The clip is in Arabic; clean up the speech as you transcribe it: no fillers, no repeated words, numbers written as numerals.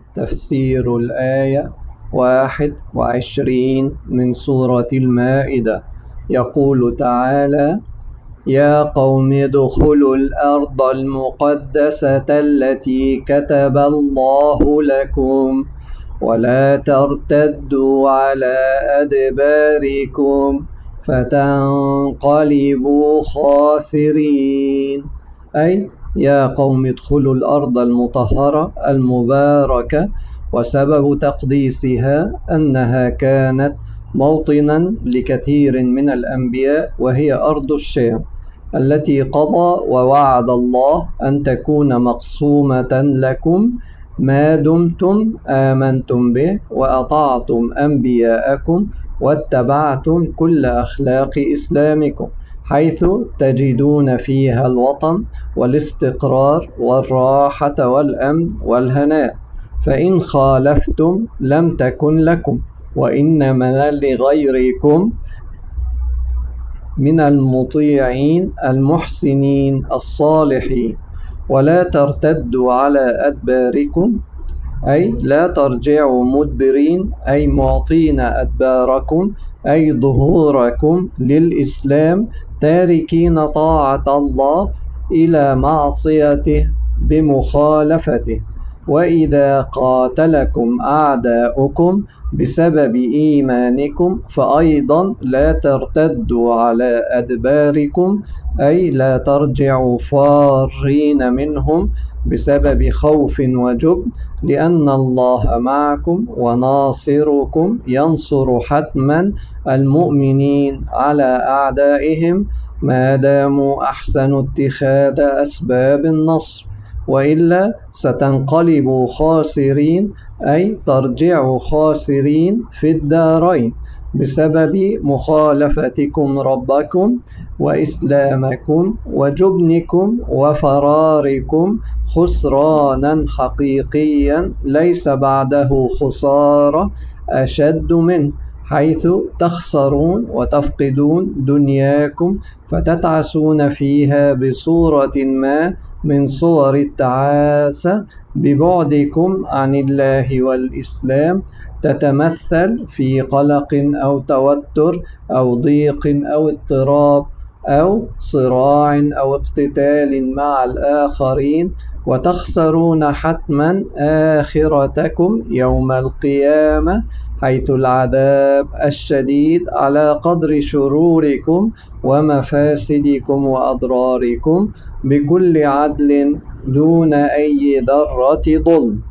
تفسير الآية 21 من سورة المائدة. يقول تعالى: يا قوم ادخلوا الأرض المقدسة التي كتب الله لكم ولا ترتدوا على أدباركم فتنقلبوا خاسرين. أي يا قوم ادخلوا الأرض المطهرة المباركة، وسبب تقديسها أنها كانت موطنا لكثير من الأنبياء، وهي أرض الشام التي قضى ووعد الله أن تكون مقسومة لكم ما دمتم آمنتم به وأطعتم أنبياءكم واتبعتم كل أخلاق إسلامكم، حيث تجدون فيها الوطن والاستقرار والراحة والأمن والهناء. فإن خالفتم لم تكن لكم، وإنما لغيركم من المطيعين المحسنين الصالحين. ولا ترتدوا على أدباركم، أي لا ترجعوا مدبرين، أي معطين أدباركم، أي ظهوركم للإسلام، تاركين طاعة الله إلى معصيته بمخالفته. وإذا قاتلكم أعداؤكم بسبب إيمانكم فأيضا لا ترتدوا على أدباركم، أي لا ترجعوا فارين منهم بسبب خوف وجبن، لأن الله معكم وناصركم ينصر حتما المؤمنين على أعدائهم ما داموا أحسنوا اتخاذ أسباب النصر، وإلا ستنقلبوا خاسرين، أي ترجعوا خاسرين في الدارين بسبب مخالفتكم ربكم وإسلامكم وجبنكم وفراركم خسرانا حقيقيا ليس بعده خسارة أشد منه، حيث تخسرون وتفقدون دنياكم فتتعسون فيها بصورة ما من صور التعاسة ببعدكم عن الله والإسلام، تتمثل في قلق أو توتر أو ضيق أو اضطراب أو صراع أو اقتتال مع الآخرين، وتخسرون حتما آخرتكم يوم القيامة، حيث العذاب الشديد على قدر شروركم ومفاسدكم وأضراركم بكل عدل دون أي ذرة ظلم.